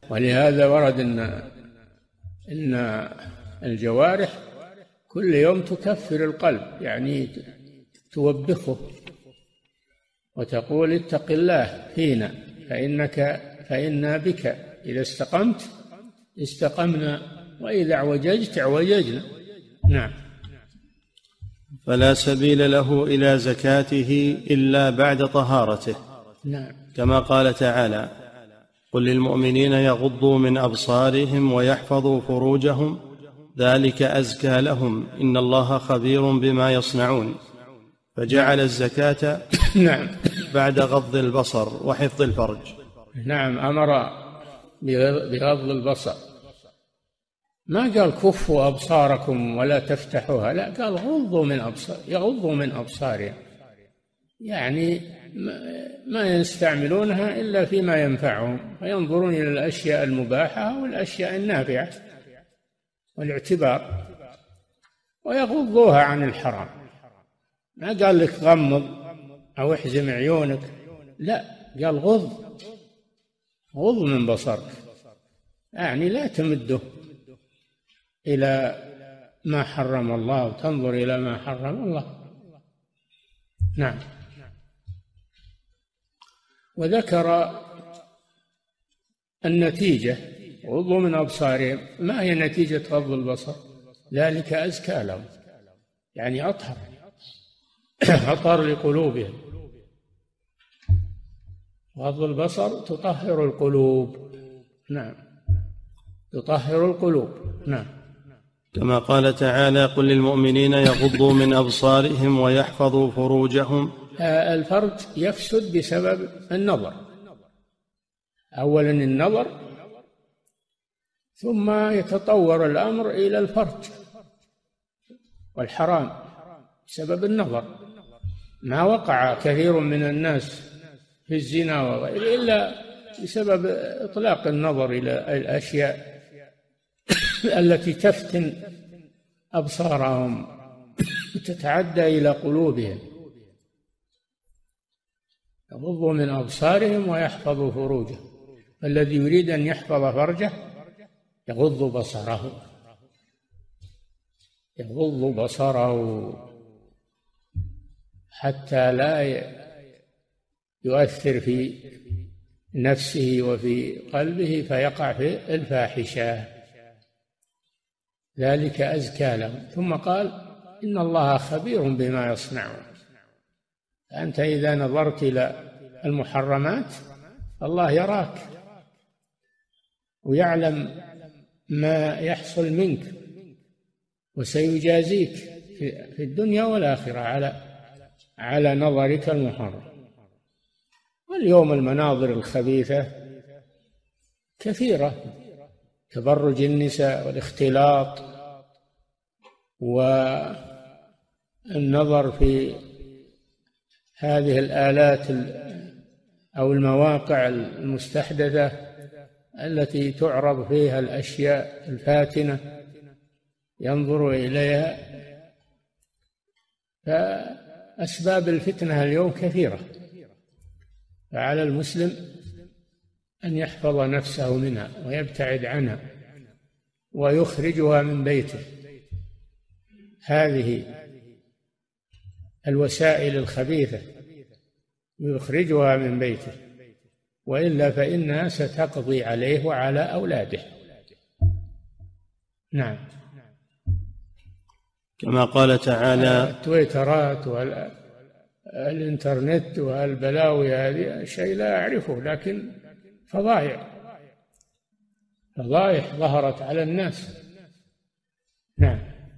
ولهذا ورد إن الجوارح كل يوم تكفر القلب، يعني توبخه وتقول اتق الله فينا فإنا بك إذا استقمت استقمنا وإذا اعوججت اعوججنا. نعم. فلا سبيل له إلى زكاته إلا بعد طهارته. نعم. كما قال تعالى: قل للمؤمنين يغضوا من أبصارهم ويحفظوا فروجهم ذلك أزكى لهم إن الله خبير بما يصنعون. فجعل الزكاة نعم بعد غض البصر وحفظ الفرج. نعم، أمر بغض البصر، ما قال كفوا أبصاركم ولا تفتحوها، لا، قال يغضوا من أبصارهم، يعني ما يستعملونها إلا فيما ينفعهم، فينظرون إلى الأشياء المباحة والأشياء النافعة والاعتبار، ويغضوها عن الحرام. ما قال لك غمض أو احزم عيونك، لا، قال غض من بصرك، يعني لا تمده إلى ما حرم الله وتنظر إلى ما حرم الله. نعم. وذكر النتيجة: غضوا من أبصارهم. ما هي نتيجة غض البصر؟ ذلك أزكى لهم، يعني أطهر لقلوبهم. غض البصر تطهر القلوب. نعم، تطهر القلوب. نعم. كما قال تعالى: قل للمؤمنين يغضوا من أبصارهم ويحفظوا فروجهم. الفرج يفسد بسبب النظر، أولا النظر، ثم يتطور الأمر إلى الفرج والحرام بسبب النظر. ما وقع كثير من الناس في الزنا وغيره إلا بسبب إطلاق النظر إلى الأشياء التي تفتن أبصارهم وتتعدى إلى قلوبهم. يغضوا من أبصارهم ويحفظوا فروجهم. الذي يريد أن يحفظ فرجه يغض بصره حتى لا يؤثر في نفسه وفي قلبه فيقع في الفاحشة. ذلك أزكى لهم. ثم قال: إن الله خبير بما يصنعون. أنت إذا نظرت إلى المحرمات الله يراك ويعلم ما يحصل منك، وسيجازيك في الدنيا والآخرة على نظرك المحرم. واليوم المناظر الخبيثة كثيرة: تبرج النساء والاختلاط والنظر في هذه الآلات أو المواقع المستحدثة التي تعرض فيها الأشياء الفاتنة ينظر إليها. فأسباب الفتنة اليوم كثيرة، فعلى المسلم أن يحفظ نفسه منها ويبتعد عنها ويخرجها من بيته. هذه الوسائل الخبيثة يخرجها من بيته، وإلا فإنها ستقضي عليه وعلى أولاده. نعم. كما قال تعالى: التويترات والإنترنت والبلاوي هذه شيء لا أعرفه، لكن فضائح ظهرت على الناس. نعم.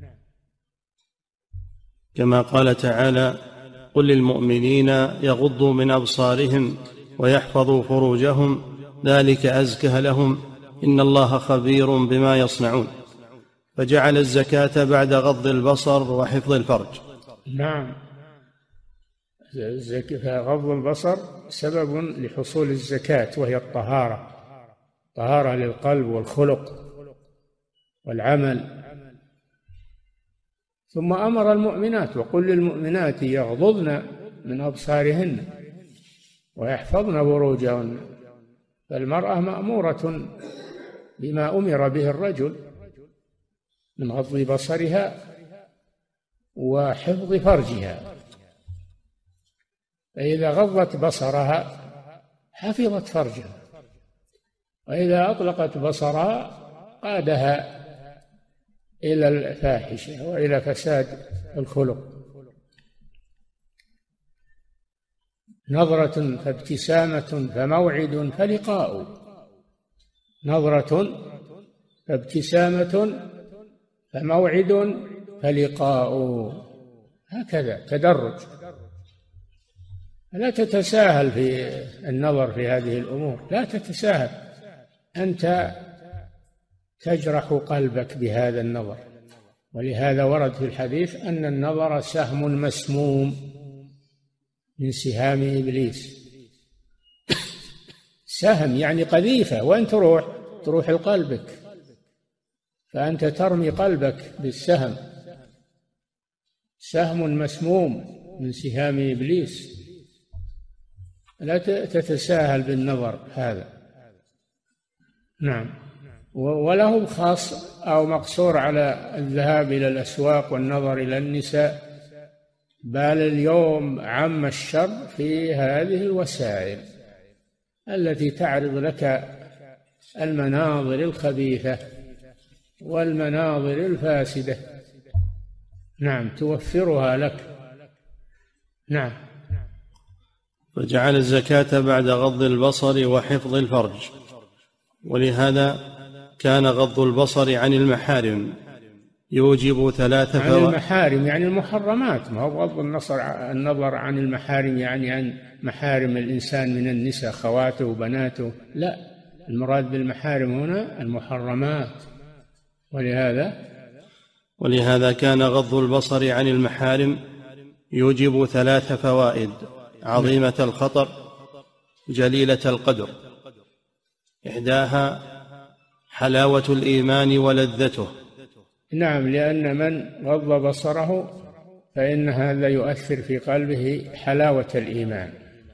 كما قال تعالى: قل للمؤمنين يغضوا من أبصارهم ويحفظوا فروجهم ذلك أزكى لهم إن الله خبير بما يصنعون. فجعل الزكاة بعد غض البصر وحفظ الفرج. نعم، غض البصر سبب لحصول الزكاة، وهي طهارة للقلب والخلق والعمل. ثم أمر المؤمنات: وقل للمؤمنات يغضضن من أبصارهن ويحفظن فروجهن. فالمرأة مأمورة بما أمر به الرجل من غض بصرها وحفظ فرجها. فإذا غضت بصرها حفظت فرجها، وإذا أطلقت بصرها قادها إلى الفاحشة وإلى فساد الخلق. نظرة فابتسامة فموعد فلقاء، نظرة فابتسامة فموعد فلقاء، هكذا تدرج. لا تتساهل في النظر في هذه الأمور، لا تتساهل، أنت تجرح قلبك بهذا النظر. ولهذا ورد في الحديث أن النظر سهم مسموم من سهام إبليس. سهم يعني قذيفة، وين تروح لقلبك، فأنت ترمي قلبك بالسهم، سهم مسموم من سهام إبليس. لا تتساهل بالنظر هذا. نعم. وله خاص أو مقصور على الذهاب إلى الأسواق والنظر إلى النساء، بل اليوم عم الشر في هذه الوسائل التي تعرض لك المناظر الخبيثة والمناظر الفاسدة. نعم، توفرها لك. نعم. وجعل الزكاة بعد غض البصر وحفظ الفرج، ولهذا كان غض البصر عن المحارم يوجب 3 عن المحارم يعني المحرمات، ما هو غض النظر عن المحارم يعني عن محارم الإنسان من النساء خواته وبناته، لا، المراد بالمحارم هنا المحرمات. ولهذا كان غض البصر عن المحارم يوجب 3 فوائد عظيمة الخطر جليلة القدر. إحداها حلاوة الإيمان ولذته. نعم، لأن من غض بصره فإن هذا يؤثر في قلبه حلاوة الإيمان،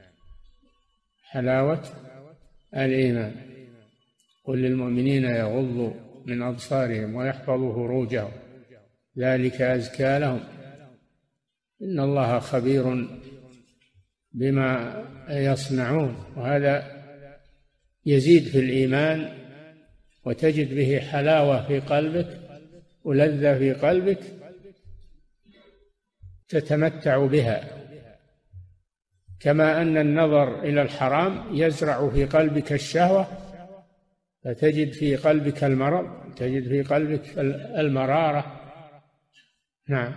حلاوة الإيمان. قل للمؤمنين يغضوا من أبصارهم ويحفظوا فروجهم ذلك أزكى لهم إن الله خبير بما يصنعون. وهذا يزيد في الإيمان، وتجد به حلاوة في قلبك ولذة في قلبك تتمتع بها، كما أن النظر إلى الحرام يزرع في قلبك الشهوة فتجد في قلبك المرض، تجد في قلبك المرارة. نعم.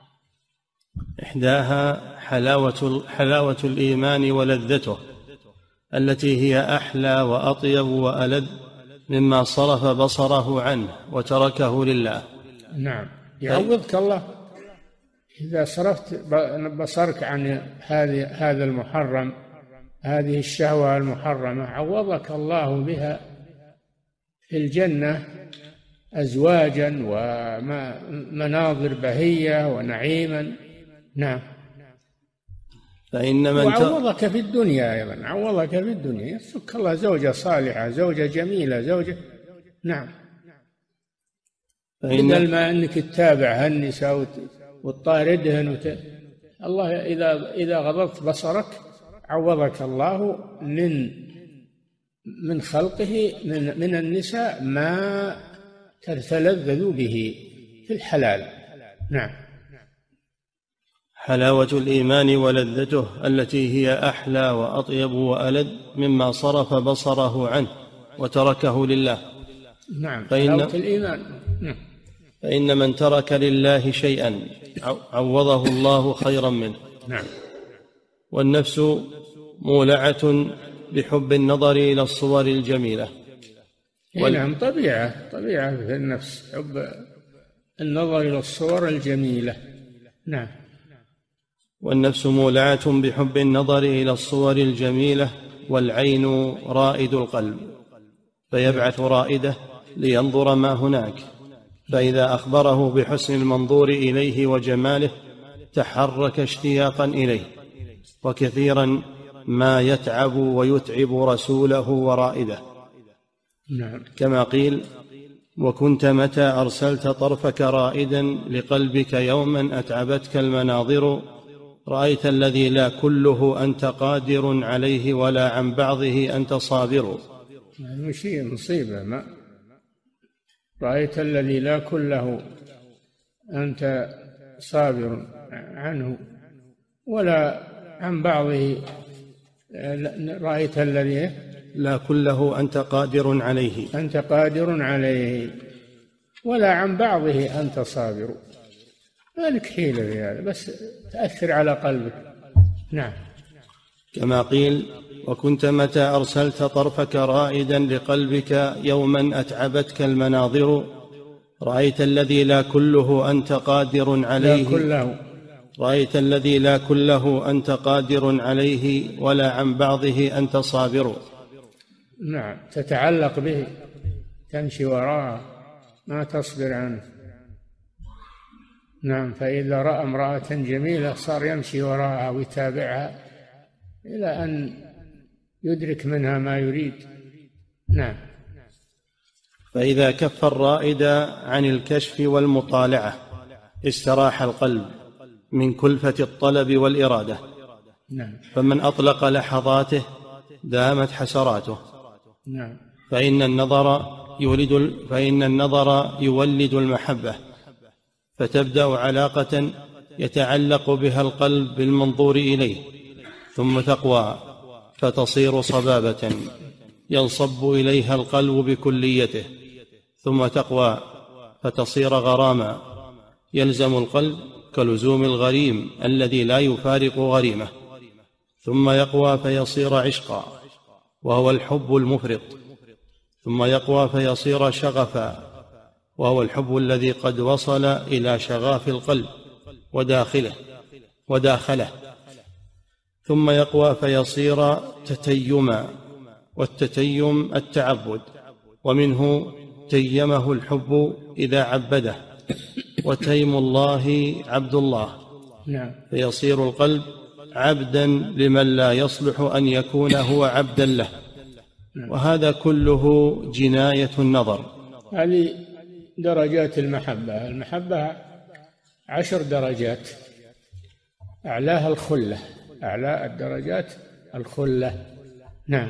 إحداها حلاوة الإيمان ولذته التي هي أحلى وأطيب وألذ مما صرف بصره عنه وتركه لله. نعم، يعوضك الله إذا صرفت بصرك عن هذا المحرم، هذه الشهوة المحرمة، عوضك الله بها في الجنة أزواجا ومناظر بهية ونعيما. نعم. وعوضك في الدنيا أيضا، عوضك في الدنيا، يرزقك الله زوجة صالحة، زوجة جميلة، زوجة. نعم. بدل ما أنك تتابع هالنساء وتطاردهن الله إذا غضضت بصرك عوضك الله من خلقه من النساء ما تتلذذ به في الحلال. نعم. حلاوة الإيمان ولذته التي هي أحلى وأطيب وألذ مما صرف بصره عنه وتركه لله. نعم، حلاوة الإيمان. فإن من ترك لله شيئا عوضه الله خيرا منه. نعم. والنفس مولعة بحب النظر إلى الصور الجميلة. نعم، طبيعة في النفس حب النظر إلى الصور الجميلة. نعم. والنفس مولعة بحب النظر إلى الصور الجميلة، والعين رائد القلب، فيبعث رائده لينظر ما هناك، فإذا أخبره بحسن المنظور إليه وجماله تحرك اشتياقا إليه. وكثيرا ما يتعب ويتعب رسوله ورائده. نعم. كما قيل: وكنت متى أرسلت طرفك رائدا لقلبك يوما أتعبتك المناظر، رأيت الذي لا كله أنت قادر عليه ولا عن بعضه أنت صابر. مصيبة. ما رأيت الذي لا كله أنت صابر عنه ولا عن بعضه، رأيت الذي لا كله أنت قادر عليه ولا عن بعضه أنت صابر. مالك حيلة في هذا، بس تأثر على قلبك. نعم. كما قيل: وكنت متى أرسلت طرفك رائدا لقلبك يوما أتعبتك المناظر، رأيت الذي لا كله أنت قادر عليه ولا عن بعضه أنت صابر. نعم، تتعلق به، تمشي وراءه، ما تصبر عنه. نعم. فإذا رأى امرأة جميلة صار يمشي وراءها ويتابعها إلى أن يدرك منها ما يريد. نعم. فإذا كف الرائد عن الكشف والمطالعة استراح القلب من كلفة الطلب والإرادة. نعم. فمن أطلق لحظاته دامت حسراته. نعم. فإن النظر يولد المحبة، فتبدأ علاقة يتعلق بها القلب بالمنظور إليه، ثم تقوى فتصير صبابة ينصب إليها القلب بكليته، ثم تقوى فتصير غراما يلزم القلب كلزوم الغريم الذي لا يفارق غريمه، ثم يقوى فيصير عشقا وهو الحب المفرط، ثم يقوى فيصير شغفا وهو الحب الذي قد وصل إلى شغاف القلب وداخله، ثم يقوى فيصير تتيما، والتتيم التعبد، ومنه تيمه الحب إذا عبده، وتيم الله عبد الله. نعم. فيصير القلب عبدا لمن لا يصلح أن يكون هو عبدا له. وهذا كله جناية النظر. هذه درجات المحبة. المحبة 10 درجات، أعلاها الخلة، أعلى الدرجات الخلة. نعم.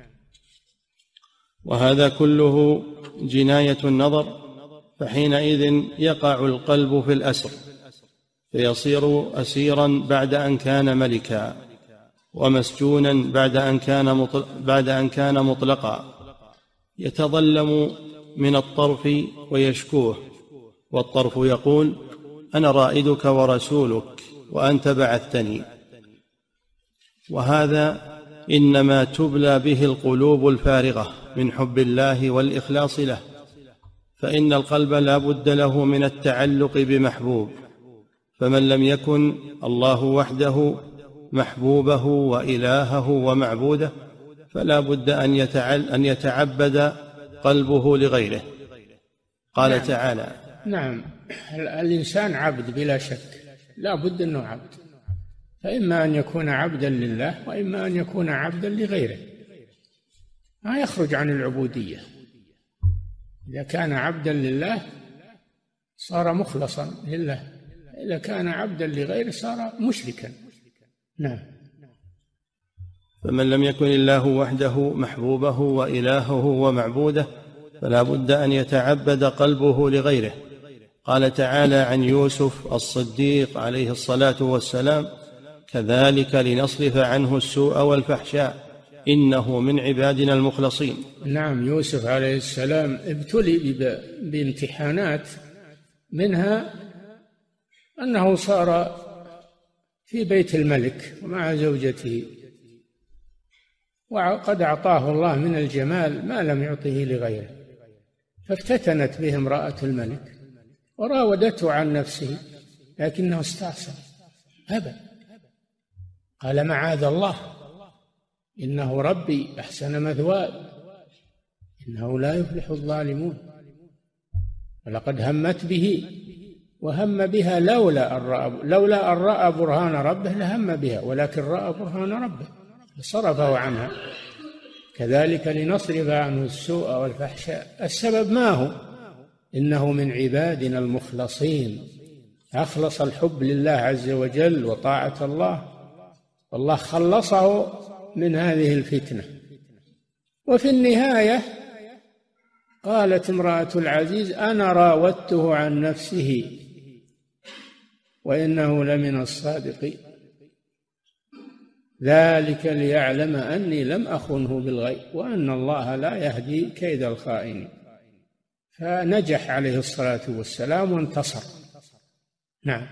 وهذا كله جناية النظر، فحينئذ يقع القلب في الأسر، فيصير أسيرا بعد أن كان ملكا، ومسجونا بعد أن كان مطلقا، يتظلم من الطرف ويشكوه، والطرف يقول: أنا رائدك ورسولك وأنت بعثتني. وهذا إنما تبلى به القلوب الفارغة من حب الله والإخلاص له، فإن القلب لا بد له من التعلق بمحبوب، فمن لم يكن الله وحده محبوبه وإلهه ومعبوده فلا بد أن يتعبد قلبه لغيره. قال تعالى: نعم. الإنسان عبد بلا شك، لا بد أنه عبد، فإما أن يكون عبدا لله وإما أن يكون عبدا لغيره، ما يخرج عن العبودية. إذا كان عبدا لله صار مخلصا لله، إذا كان عبدا لغيره صار مشركا. نعم. فمن لم يكن الله وحده محبوبه وإلهه ومعبوده فلا بد أن يتعبد قلبه لغيره. قال تعالى عن يوسف الصديق عليه الصلاة والسلام: كذلك لنصرف عنه السوء والفحشاء إنه من عبادنا المخلصين. نعم. يوسف عليه السلام ابتلي بامتحانات، منها أنه صار في بيت الملك ومع زوجته، وقد أعطاه الله من الجمال ما لم يعطه لغيره، فافتتنت به امرأة الملك وراودته عن نفسه، لكنه استعصم أبى، قال: معاذ الله، إنه ربي أحسن مثواي، إنه لا يفلح الظالمون. ولقد همت به وهم بها لولا أن رأى برهان ربه لهم بها، ولكن رأى برهان ربه فصرفه عنها. كذلك لنصرف عنه السوء والفحشاء. السبب ما هو؟ إنه من عبادنا المخلصين، أخلص الحب لله عز وجل وطاعة الله، والله خلصه من هذه الفتنة. وفي النهاية قالت امرأة العزيز: أنا راودته عن نفسه وإنه لمن الصادقين، ذلك ليعلم أني لم أخنه بالغيب وأن الله لا يهدي كيد الخائنين. فنجح عليه الصلاة والسلام وانتصر. نعم.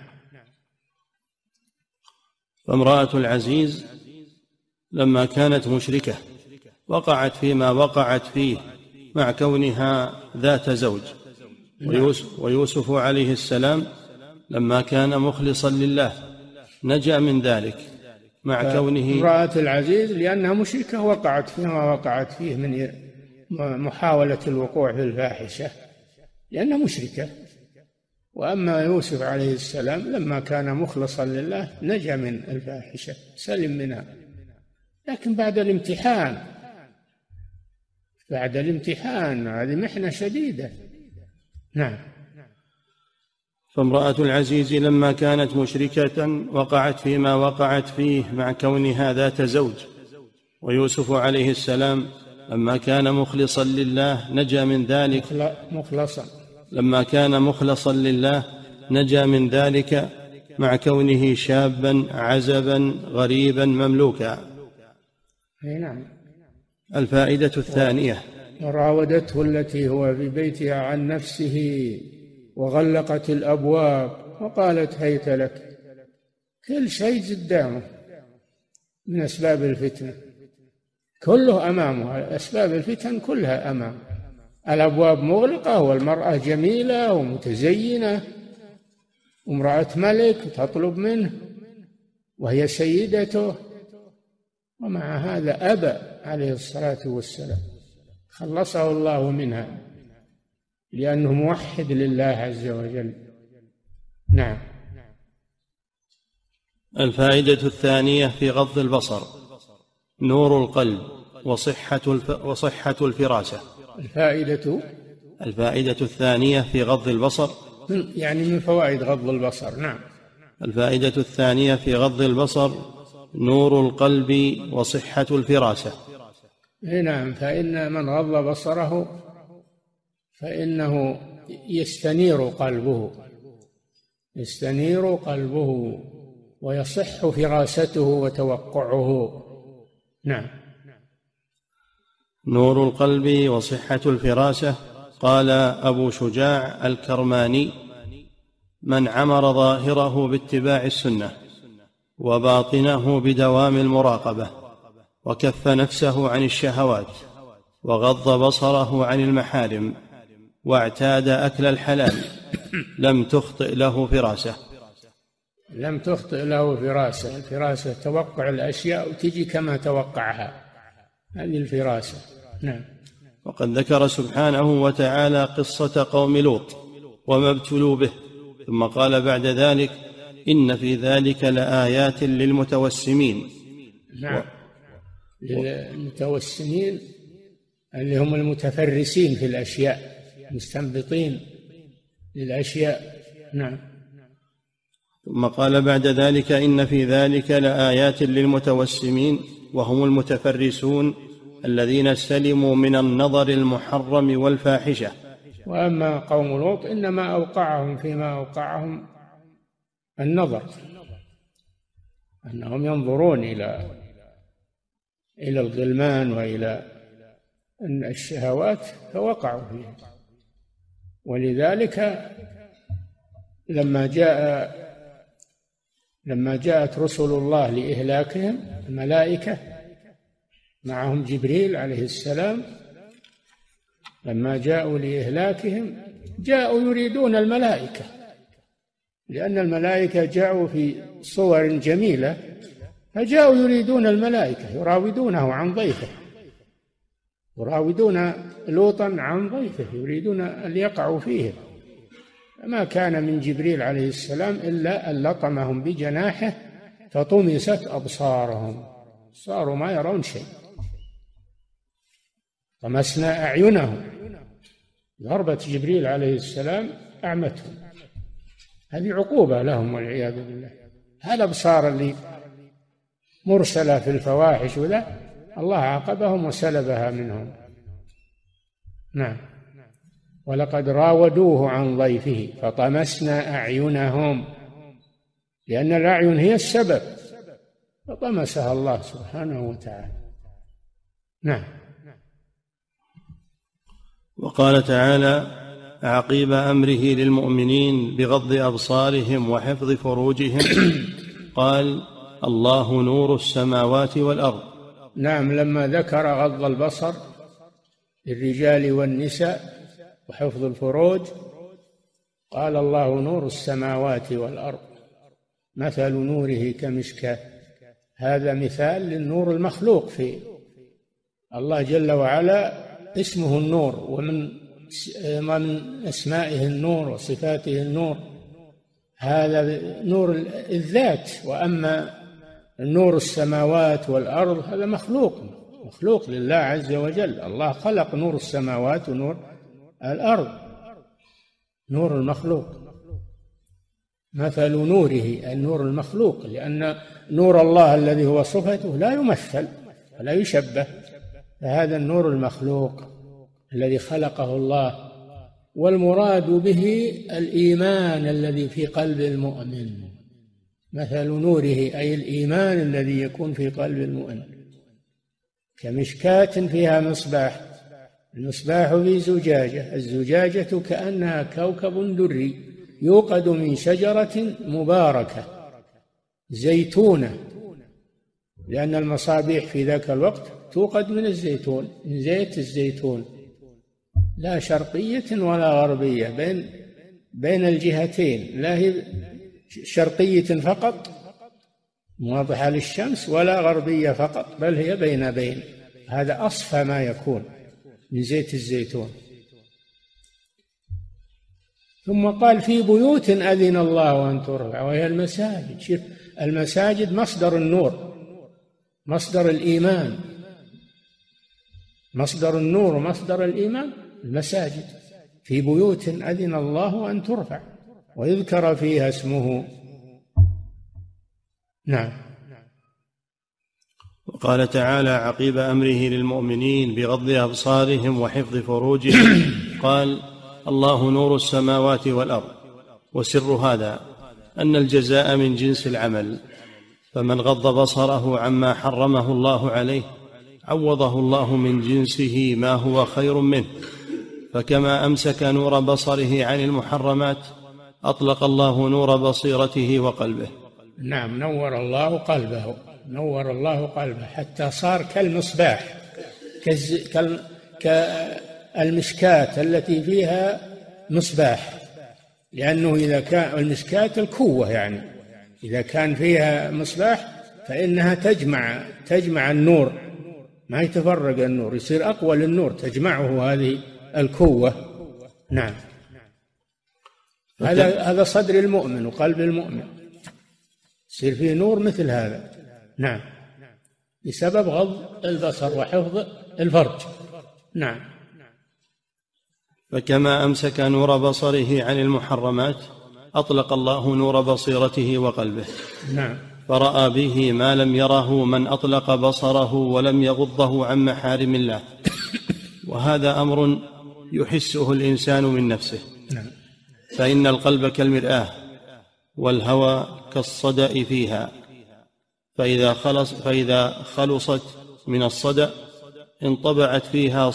فامرأة العزيز لما كانت مشركة وقعت فيما وقعت فيه مع كونها ذات زوج، ويوسف عليه السلام لما كان مخلصا لله نجا من ذلك مع كونه. امرأة العزيز لأنها مشركة وقعت فيما وقعت فيه من محاولة الوقوع في الفاحشة لأنها مشركة. وأما يوسف عليه السلام لما كان مخلصا لله نجا من الفاحشة، سلم منها، لكن بعد الامتحان هذه محنة شديدة. نعم. فامرأة العزيز لما كانت مشركة وقعت فيما وقعت فيه مع كونها ذات زوج، ويوسف عليه السلام لما كان مخلصا لله نجا من ذلك. لما كان مخلصا لله نجا من ذلك مع كونه شابا عزبا غريبا مملوكا. نعم. الفائدة الثانية: وراودته التي هو في بيتها عن نفسه وغلقت الأبواب وقالت هيت لك. كل شيء قدامه من أسباب الفتنة، كله أمامه، أسباب الفتن كلها أمامه. الأبواب مغلقة والمرأة جميلة ومتزينة، امرأة ملك تطلب منه وهي سيدته، ومع هذا أبى عليه الصلاة والسلام، خلصه الله منها لأنه موحد لله عز وجل. نعم. الفائدة الثانية في غض البصر: نور القلب وصحة الفراسة. الفائدة الثانية في غض البصر، يعني من فوائد غض البصر. نعم. الفائدة الثانية في غض البصر: نور القلب وصحة الفراسة. نعم. فإن من غض بصره فإنه يستنير قلبه ويصح فراسته وتوقعه. نعم. نور القلب وصحة الفراسة. قال أبو شجاع الكرماني: من عمر ظاهره باتباع السنة وباطنه بدوام المراقبة وكف نفسه عن الشهوات وغض بصره عن المحارم واعتاد أكل الحلال لم تخطئ له فراسة. الفراسة توقع الأشياء وتجي كما توقعها، هذه الفراسة. نعم. وقد ذكر سبحانه وتعالى قصة قوم لوط وما ابتلوا به، ثم قال بعد ذلك: إن في ذلك لآيات للمتوسمين. نعم. للمتوسمين اللي هم المتفرسين في الأشياء، مستنبطين للأشياء. نعم. ثم قال بعد ذلك: إن في ذلك لآيات للمتوسمين وهم المتفرسون الذين سلموا من النظر المحرم والفاحشة. وأما قوم لوط إنما أوقعهم فيما أوقعهم النظر، أنهم ينظرون إلى الغلمان وإلى الشهوات فوقعوا فيها. ولذلك لما جاءت رسل الله لإهلاكهم، الملائكة معهم جبريل عليه السلام، لما جاءوا لإهلاكهم جاءوا يريدون الملائكة، لأن الملائكة جاءوا في صور جميلة، فجاءوا يريدون الملائكة، يراودونه عن ضيفه، يراودون لوطا عن ضيفه، يريدون أن يقعوا فيه. فما كان من جبريل عليه السلام إلا أن لطمهم بجناحه فطمست أبصارهم، صاروا ما يرون شيء. طمسنا أعينهم، ضربة جبريل عليه السلام أعمتهم، هذه عقوبة لهم والعياذ بالله. هذا الأبصار اللي مرسلة في الفواحش وذا الله عاقبهم وسلبها منهم. نعم. ولقد راودوه عن ضيفه فطمسنا أعينهم، لأن الأعين هي السبب فطمسها الله سبحانه وتعالى. نعم. وقال تعالى عقيب أمره للمؤمنين بغض أبصارهم وحفظ فروجهم قال الله نور السماوات والأرض. نعم، لما ذكر غض البصر للرجال والنساء وحفظ الفروج قال الله نور السماوات والأرض مثل نوره كمشكاة. هذا مثال للنور المخلوق في الله جل وعلا، اسمه النور، ومن أسمائه النور وصفاته النور، هذا نور الذات. وأما نور السماوات والأرض هذا مخلوق لله عز وجل. الله خلق نور السماوات ونور الأرض، نور المخلوق. مثل نوره النور المخلوق، لأن نور الله الذي هو صفته لا يمثل ولا يشبه، فهذا النور المخلوق الذي خلقه الله، والمراد به الإيمان الذي في قلب المؤمن. مثل نوره أي الإيمان الذي يكون في قلب المؤمن. كمشكاة فيها مصباح، المصباح في زجاجة، الزجاجة كأنها كوكب دري يوقد من شجرة مباركة زيتونة، لأن المصابيح في ذاك الوقت توقد من الزيتون، من زيت الزيتون، لا شرقية ولا غربية، بين الجهتين، لا هي شرقية فقط واضحة للشمس ولا غربية فقط، بل هي بين. هذا أصفى ما يكون من زيت الزيتون. ثم قال في بيوت أذن الله أن ترفع وهي المساجد. شوف، المساجد مصدر النور، مصدر الإيمان، مصدر النور ومصدر الإيمان المساجد. في بيوت أذن الله أن ترفع ويذكر فيها اسمه. نعم. وقال تعالى عقيب أمره للمؤمنين بغض أبصارهم وحفظ فروجهم قال الله نور السماوات والأرض. وسر هذا أن الجزاء من جنس العمل، فمن غض بصره عما حرمه الله عليه عوضه الله من جنسه ما هو خير منه. فكما أمسك نور بصره عن المحرمات أطلق الله نور بصيرته وقلبه. نعم، نور الله قلبه حتى صار كالمصباح، كالمشكاة التي فيها مصباح، لأنه إذا كان المشكاة الكوة، يعني إذا كان فيها مصباح فإنها تجمع النور، ما يتفرق النور، يصير أقوى للنور، تجمعه هذه الكوة. نعم. هذا صدر المؤمن وقلب المؤمن، يصير فيه نور مثل هذا. نعم، بسبب غض البصر وحفظ الفرج. نعم. فكما أمسك نور بصره عن المحرمات أطلق الله نور بصيرته وقلبه. نعم. فرأى به ما لم يره من أطلق بصره ولم يغضه عن محارم الله، وهذا أمر يحسه الإنسان من نفسه. نعم. فإن القلب كالمرآة والهوى كالصدأ فيها، فإذا خلصت من الصدأ انطبعت فيها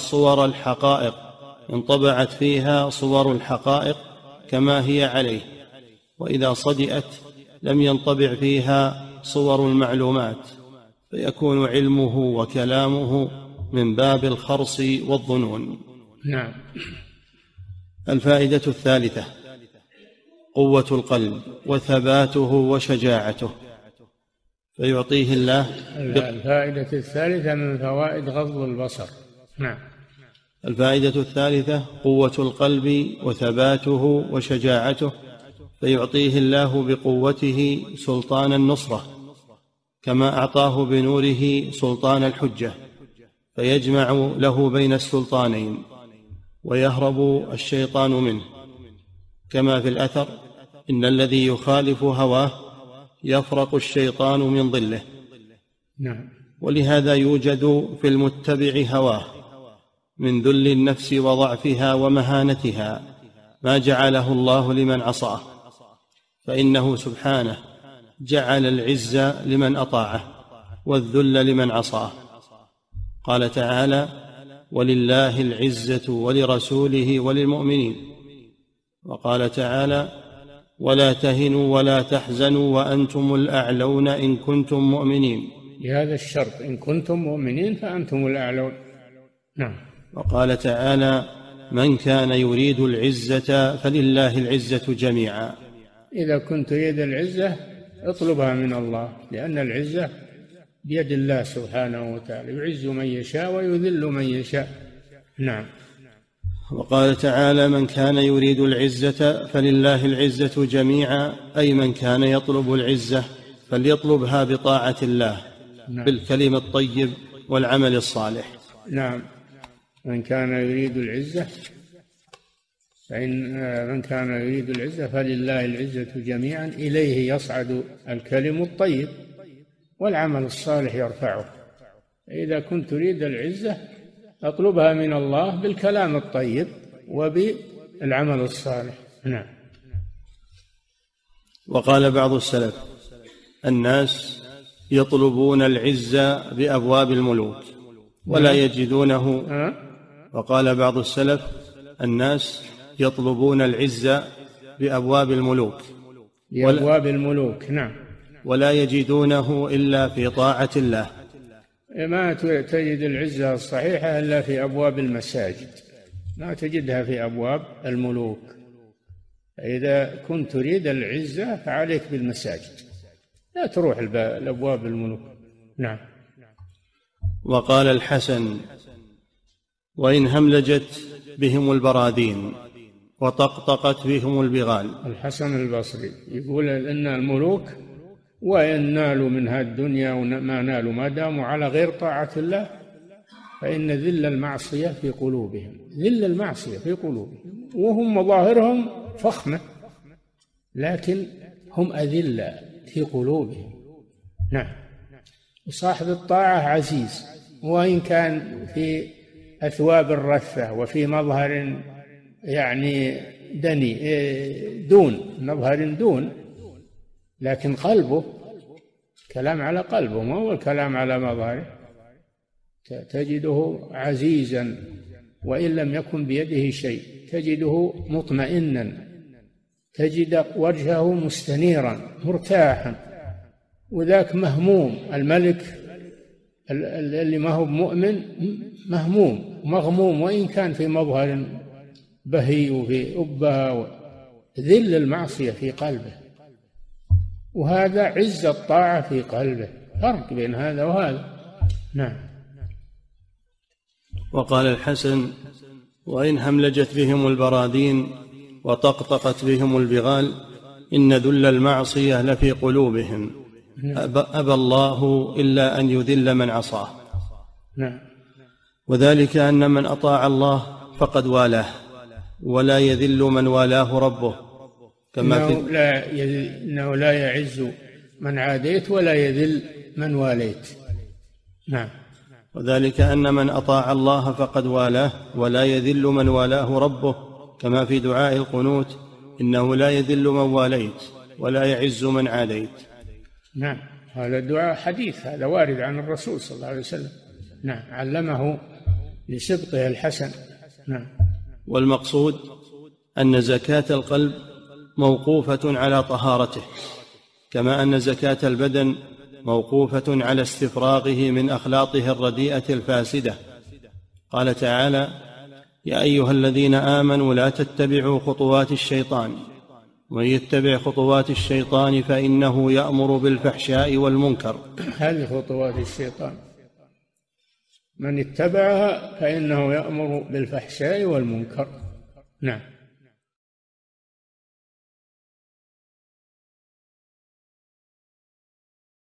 صور الحقائق كما هي عليه، وإذا صدئت لم ينطبع فيها صور المعلومات، فيكون علمه وكلامه من باب الخرص والظنون. نعم. الفائدة الثالثة قوة القلب وثباته وشجاعته، فيعطيه الله. الفائدة الثالثة من فوائد غض البصر. نعم. الفائدة الثالثة قوة القلب وثباته وشجاعته، فيعطيه الله بقوته سلطان النصرة، كما أعطاه بنوره سلطان الحجة، فيجمع له بين السلطانين ويهرب الشيطان منه، كما في الأثر: إن الذي يخالف هواه يفرق الشيطان من ظله. نعم. ولهذا يوجد في المتبع هواه من ذل النفس وضعفها ومهانتها ما جعله الله لمن عصاه، فإنه سبحانه جعل العز لمن أطاعه والذل لمن عصاه. قال تعالى: ولله العزة ولرسوله وللمؤمنين. وقال تعالى: ولا تهنوا ولا تحزنوا وأنتم الأعلون إن كنتم مؤمنين. بهذا الشرط: إن كنتم مؤمنين فأنتم الأعلون. نعم. وقال تعالى: من كان يريد العزة فلله العزة جميعا. إذا كنت تريد العزة اطلبها من الله، لأن العزة بيد الله سبحانه وتعالى، يعز من يشاء ويذل من يشاء. نعم. وقال تعالى: من كان يريد العزة فلله العزة جميعا، أي من كان يطلب العزة فليطلبها بطاعة الله. نعم. بالكلم الطيب والعمل الصالح. نعم. من كان يريد العزة من كان يريد العزة فلله العزة جميعا، إليه يصعد الكلم الطيب والعمل الصالح يرفعه. إذا كنت تريد العزة اطلبها من الله بالكلام الطيب وبالعمل الصالح. نعم. وقال بعض السلف: الناس يطلبون العزة بأبواب الملوك ولا يجدونه. وقال بعض السلف: الناس يطلبون العزة بأبواب الملوك بأبواب الملوك. نعم. ولا يجدونه إلا في طاعة الله. ما تجد العزة الصحيحة إلا في أبواب المساجد، ما تجدها في أبواب الملوك. إذا كنت تريد العزة فعليك بالمساجد، لا تروح لأبواب الملوك. نعم. وقال الحسن: وإن هملجت بهم البراذين وطقطقت بهم البغال. الحسن البصري يقول إن الملوك وإن نالوا منها الدنيا وما نالوا ما داموا على غير طاعة الله، فإن ذل المعصية في قلوبهم، ذل المعصية في قلوبهم، وهم مظاهرهم فخمة لكن هم أذلة في قلوبهم. نعم. وصاحب الطاعة عزيز، وإن كان في أثواب الرثة وفي مظهر يعني دني دون مظهر دون، لكن قلبه كلام على قلبه، ما هو الكلام على مظهره. تجده عزيزا وإن لم يكن بيده شيء، تجده مطمئنا، تجد وجهه مستنيرا مرتاحا، وذاك مهموم. الملك اللي ما هو مؤمن مهموم مغموم، وإن كان في مظهر بهي وفي أبهة، ذل المعصية في قلبه، وهذا عز الطاعة في قلبه. فرق بين هذا وهذا. نعم. وقال الحسن: وإن هملجت بهم البراذين وطقطقت بهم البغال إن ذل المعصية لفي قلوبهم. أبى الله إلا أن يذل من عصاه. نعم. وذلك أن من أطاع الله فقد والاه، ولا يذل من والاه ربه، كما إنه لا يعز من عاديت ولا يذل من واليت. نعم. وذلك أن من أطاع الله فقد والاه، ولا يذل من والاه ربه، كما في دعاء القنوت: إنه لا يذل من واليت ولا يعز من عاديت. نعم. هذا الدعاء حديث، هذا وارد عن الرسول صلى الله عليه وسلم. نعم. علمه لسبطه الحسن. نعم. والمقصود أن زكاة القلب موقوفة على طهارته، كما أن زكاة البدن موقوفة على استفراغه من أخلاطه الرديئة الفاسدة. قال تعالى: يا أيها الذين آمنوا لا تتبعوا خطوات الشيطان، ومن يتبع خطوات الشيطان فإنه يأمر بالفحشاء والمنكر. هذه خطوات الشيطان، من اتبعها فإنه يأمر بالفحشاء والمنكر. نعم.